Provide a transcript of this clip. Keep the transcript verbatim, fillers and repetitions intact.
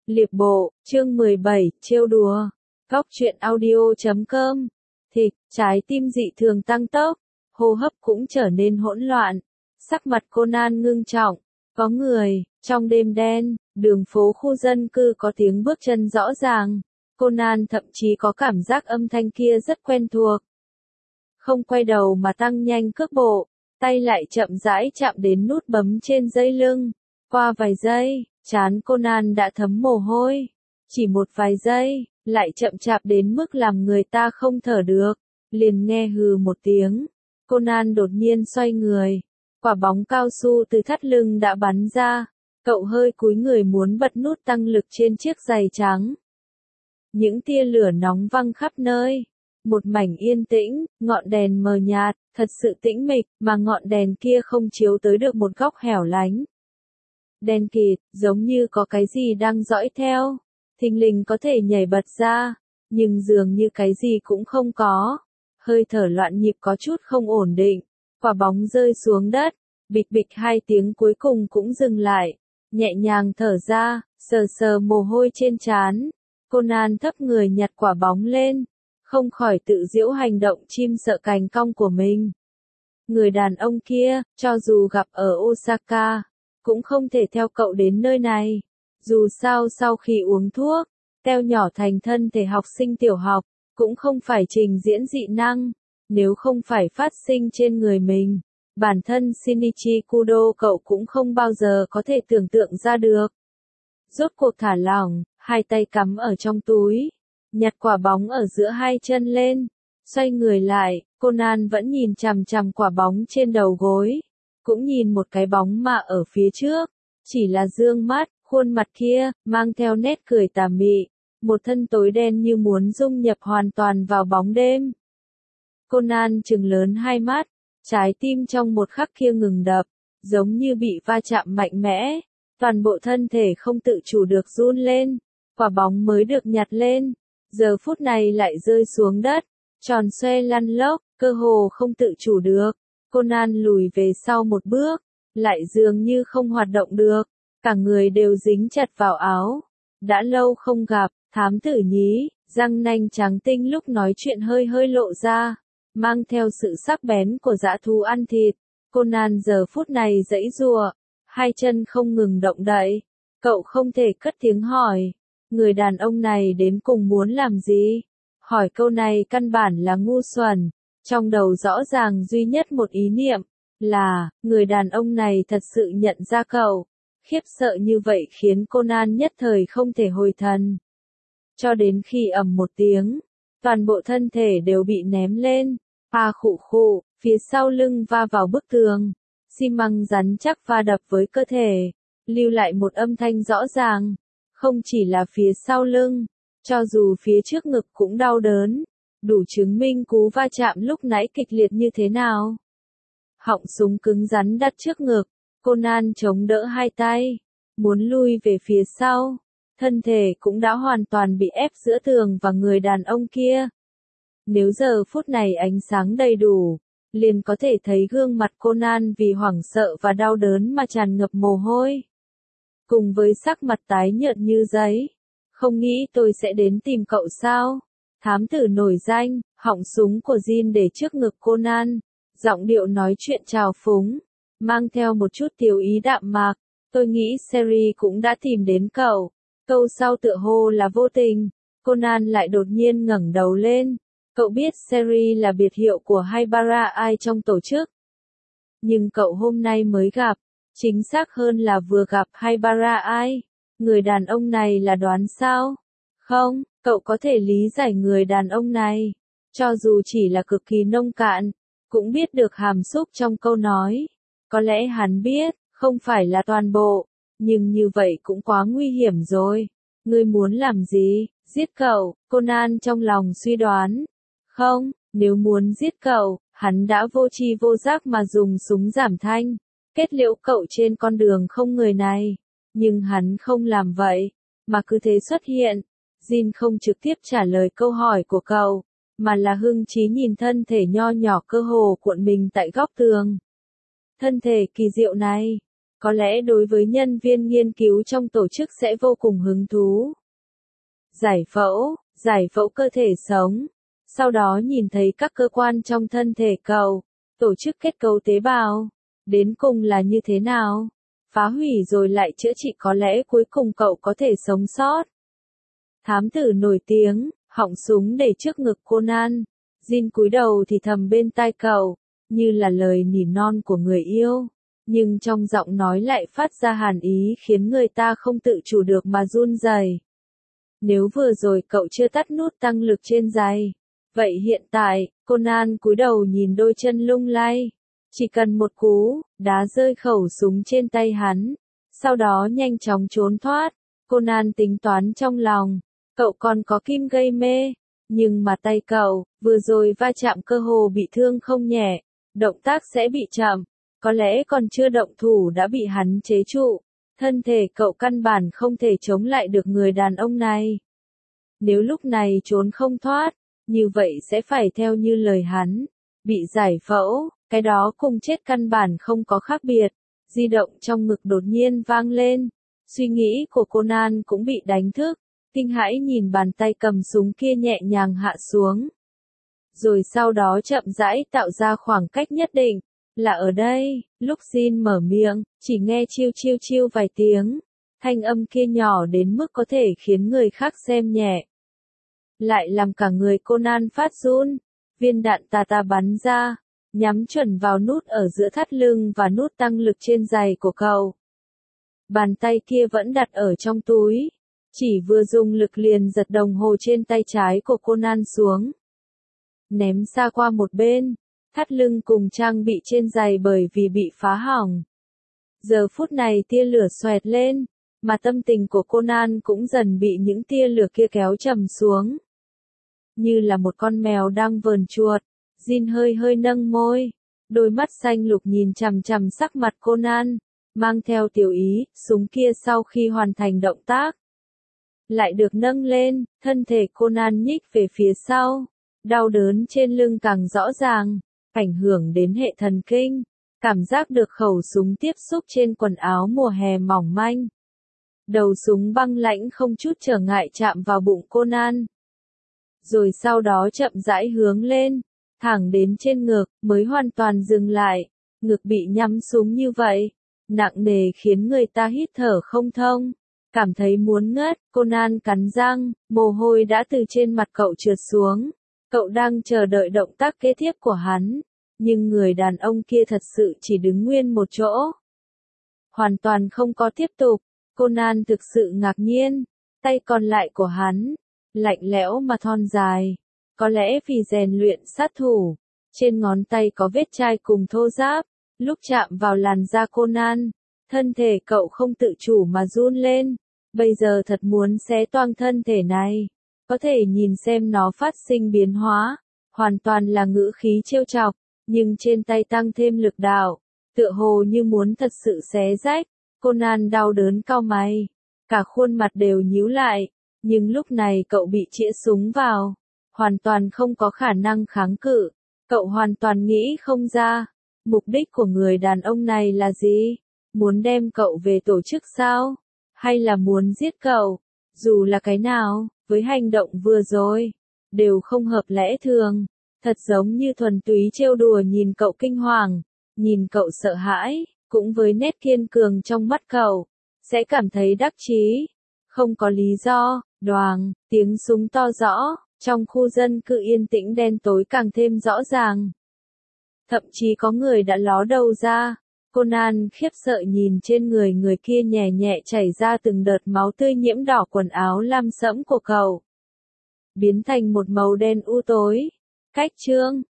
Liệp bộ, chương mười bảy, trêu đùa. Góc truyện audio chấm com. Thịch, trái tim dị thường tăng tốc, hô hấp cũng trở nên hỗn loạn. Sắc mặt Conan ngưng trọng. Có người, trong đêm đen, đường phố khu dân cư có tiếng bước chân rõ ràng. Conan thậm chí có cảm giác âm thanh kia rất quen thuộc. Không quay đầu mà tăng nhanh cước bộ, tay lại chậm rãi chạm đến nút bấm trên dây lưng. Qua vài giây, trán Conan đã thấm mồ hôi. Chỉ một vài giây, lại chậm chạp đến mức làm người ta không thở được. Liền nghe hừ một tiếng. Conan đột nhiên xoay người. Quả bóng cao su từ thắt lưng đã bắn ra. Cậu hơi cúi người muốn bật nút tăng lực trên chiếc giày trắng. Những tia lửa nóng văng khắp nơi. Một mảnh yên tĩnh, ngọn đèn mờ nhạt, thật sự tĩnh mịch, mà ngọn đèn kia không chiếu tới được một góc hẻo lánh. Đen kịt, giống như có cái gì đang dõi theo. Thình lình có thể nhảy bật ra, nhưng dường như cái gì cũng không có. Hơi thở loạn nhịp có chút không ổn định. Quả bóng rơi xuống đất, bịch bịch hai tiếng cuối cùng cũng dừng lại. Nhẹ nhàng thở ra, sờ sờ mồ hôi trên trán. Conan thấp người nhặt quả bóng lên, không khỏi tự giễu hành động chim sợ cành cong của mình. Người đàn ông kia, cho dù gặp ở Osaka, cũng không thể theo cậu đến nơi này. Dù sao sau khi uống thuốc, teo nhỏ thành thân thể học sinh tiểu học, cũng không phải trình diễn dị năng. Nếu không phải phát sinh trên người mình, bản thân Shinichi Kudo cậu cũng không bao giờ có thể tưởng tượng ra được. Rốt cuộc thả lỏng, hai tay cắm ở trong túi, nhặt quả bóng ở giữa hai chân lên, xoay người lại, Conan vẫn nhìn chằm chằm quả bóng trên đầu gối, cũng nhìn một cái bóng mà ở phía trước, chỉ là dương mắt, khuôn mặt kia, mang theo nét cười tà mị, một thân tối đen như muốn dung nhập hoàn toàn vào bóng đêm. Conan trừng lớn hai mắt, trái tim trong một khắc kia ngừng đập, giống như bị va chạm mạnh mẽ, toàn bộ thân thể không tự chủ được run lên, quả bóng mới được nhặt lên, giờ phút này lại rơi xuống đất, tròn xoe lăn lóc, cơ hồ không tự chủ được. Conan lùi về sau một bước, lại dường như không hoạt động được, cả người đều dính chặt vào áo. Đã lâu không gặp, thám tử nhí, răng nanh trắng tinh lúc nói chuyện hơi hơi lộ ra, mang theo sự sắc bén của dã thú ăn thịt. Conan giờ phút này giãy giụa, hai chân không ngừng động đậy. Cậu không thể cất tiếng hỏi, người đàn ông này đến cùng muốn làm gì? Hỏi câu này căn bản là ngu xuẩn. Trong đầu rõ ràng duy nhất một ý niệm, là, người đàn ông này thật sự nhận ra cậu. Khiếp sợ như vậy khiến Conan nhất thời không thể hồi thần. Cho đến khi ầm một tiếng, toàn bộ thân thể đều bị ném lên, a khụ khụ, phía sau lưng va vào bức tường, xi măng rắn chắc va đập với cơ thể, lưu lại một âm thanh rõ ràng, không chỉ là phía sau lưng, cho dù phía trước ngực cũng đau đớn, đủ chứng minh cú va chạm lúc nãy kịch liệt như thế nào. Họng súng cứng rắn đặt trước ngực, Conan chống đỡ hai tay, muốn lui về phía sau, thân thể cũng đã hoàn toàn bị ép giữa tường và người đàn ông kia. Nếu giờ phút này ánh sáng đầy đủ, liền có thể thấy gương mặt Conan vì hoảng sợ và đau đớn mà tràn ngập mồ hôi. Cùng với sắc mặt tái nhợt như giấy. Không nghĩ tôi sẽ đến tìm cậu sao? Thám tử nổi danh, họng súng của Jin để trước ngực Conan, giọng điệu nói chuyện trào phúng, mang theo một chút tiểu ý đạm mạc. Tôi nghĩ Seri cũng đã tìm đến cậu. Câu sau tựa hồ là vô tình. Conan lại đột nhiên ngẩng đầu lên. Cậu biết Seri là biệt hiệu của Haibara ai trong tổ chức. Nhưng cậu hôm nay mới gặp, chính xác hơn là vừa gặp Haibara ai. Người đàn ông này là đoán sao? Không, cậu có thể lý giải người đàn ông này. Cho dù chỉ là cực kỳ nông cạn, cũng biết được hàm xúc trong câu nói. Có lẽ hắn biết, không phải là toàn bộ, nhưng như vậy cũng quá nguy hiểm rồi. Ngươi muốn làm gì? Giết cậu, Conan trong lòng suy đoán. Không, nếu muốn giết cậu, hắn đã vô tri vô giác mà dùng súng giảm thanh, kết liễu cậu trên con đường không người này. Nhưng hắn không làm vậy, mà cứ thế xuất hiện. Jin không trực tiếp trả lời câu hỏi của cậu, mà là hưng trí nhìn thân thể nho nhỏ cơ hồ cuộn mình tại góc tường. Thân thể kỳ diệu này, Có lẽ đối với nhân viên nghiên cứu trong tổ chức sẽ vô cùng hứng thú. Giải phẫu, giải phẫu cơ thể sống. Sau đó nhìn thấy các cơ quan trong thân thể cậu, tổ chức kết cấu tế bào, đến cùng là như thế nào? Phá hủy rồi lại chữa trị, có lẽ cuối cùng cậu có thể sống sót. Thám tử nổi tiếng, họng súng để trước ngực Conan. Jin cúi đầu thì thầm bên tai cậu, như là lời nỉ non của người yêu, nhưng trong giọng nói lại phát ra hàn ý khiến người ta không tự chủ được mà run rẩy. Nếu vừa rồi cậu chưa tắt nút tăng lực trên giày, vậy hiện tại, Conan cúi đầu nhìn đôi chân lung lay. Chỉ cần một cú, đá rơi khẩu súng trên tay hắn, sau đó nhanh chóng trốn thoát. Conan tính toán trong lòng, cậu còn có kim gây mê, nhưng mà tay cậu, vừa rồi va chạm cơ hồ bị thương không nhẹ, động tác sẽ bị chậm, có lẽ còn chưa động thủ đã bị hắn chế trụ. Thân thể cậu căn bản không thể chống lại được người đàn ông này. Nếu lúc này trốn không thoát, như vậy sẽ phải theo như lời hắn, bị giải phẫu, cái đó cùng chết căn bản không có khác biệt. Di động trong ngực đột nhiên vang lên, suy nghĩ của Conan cũng bị đánh thức, kinh hãi nhìn bàn tay cầm súng kia nhẹ nhàng hạ xuống. Rồi sau đó chậm rãi tạo ra khoảng cách nhất định. Là ở đây, lúc Jin mở miệng, chỉ nghe chiêu chiêu chiêu vài tiếng, thanh âm kia nhỏ đến mức có thể khiến người khác xem nhẹ. Lại làm cả người Conan phát run, viên đạn tà tà bắn ra, nhắm chuẩn vào nút ở giữa thắt lưng và nút tăng lực trên giày của cậu. Bàn tay kia vẫn đặt ở trong túi, chỉ vừa dùng lực liền giật đồng hồ trên tay trái của Conan xuống. Ném xa qua một bên. Thắt lưng cùng trang bị trên giày bởi vì bị phá hỏng. Giờ phút này tia lửa xoẹt lên, mà tâm tình của Conan cũng dần bị những tia lửa kia kéo trầm xuống. Như là một con mèo đang vờn chuột, Jin hơi hơi nâng môi, đôi mắt xanh lục nhìn chằm chằm sắc mặt Conan, mang theo tiểu ý, súng kia sau khi hoàn thành động tác. Lại được nâng lên, thân thể Conan nhích về phía sau, đau đớn trên lưng càng rõ ràng. Ảnh hưởng đến hệ thần kinh, cảm giác được khẩu súng tiếp xúc trên quần áo mùa hè mỏng manh. Đầu súng băng lãnh không chút trở ngại chạm vào bụng Conan. Rồi sau đó chậm rãi hướng lên, thẳng đến trên ngực, mới hoàn toàn dừng lại. Ngực bị nhắm súng như vậy, nặng nề khiến người ta hít thở không thông. Cảm thấy muốn ngất, Conan cắn răng, mồ hôi đã từ trên mặt cậu trượt xuống. Cậu đang chờ đợi động tác kế tiếp của hắn, nhưng người đàn ông kia thật sự chỉ đứng nguyên một chỗ. Hoàn toàn không có tiếp tục, Conan thực sự ngạc nhiên, tay còn lại của hắn, lạnh lẽo mà thon dài, có lẽ vì rèn luyện sát thủ, trên ngón tay có vết chai cùng thô ráp, lúc chạm vào làn da Conan, thân thể cậu không tự chủ mà run lên, bây giờ thật muốn xé toang thân thể này. Có thể nhìn xem nó phát sinh biến hóa, hoàn toàn là ngữ khí trêu chọc, nhưng trên tay tăng thêm lực đạo, tựa hồ như muốn thật sự xé rách. Conan đau đớn cau mày, cả khuôn mặt đều nhíu lại, nhưng lúc này cậu bị chĩa súng vào, hoàn toàn không có khả năng kháng cự, cậu hoàn toàn nghĩ không ra, mục đích của người đàn ông này là gì? Muốn đem cậu về tổ chức sao? Hay là muốn giết cậu? Dù là cái nào, với hành động vừa rồi, đều không hợp lẽ thường, thật giống như thuần túy trêu đùa nhìn cậu kinh hoàng, nhìn cậu sợ hãi, cũng với nét kiên cường trong mắt cậu, sẽ cảm thấy đắc chí. Không có lý do, đoàng, tiếng súng to rõ, trong khu dân cư yên tĩnh đen tối càng thêm rõ ràng. Thậm chí có người đã ló đầu ra. Conan khiếp sợ nhìn trên người người kia nhẹ nhẹ chảy ra từng đợt máu tươi nhiễm đỏ quần áo lam sẫm của cậu. Biến thành một màu đen u tối. Cách chương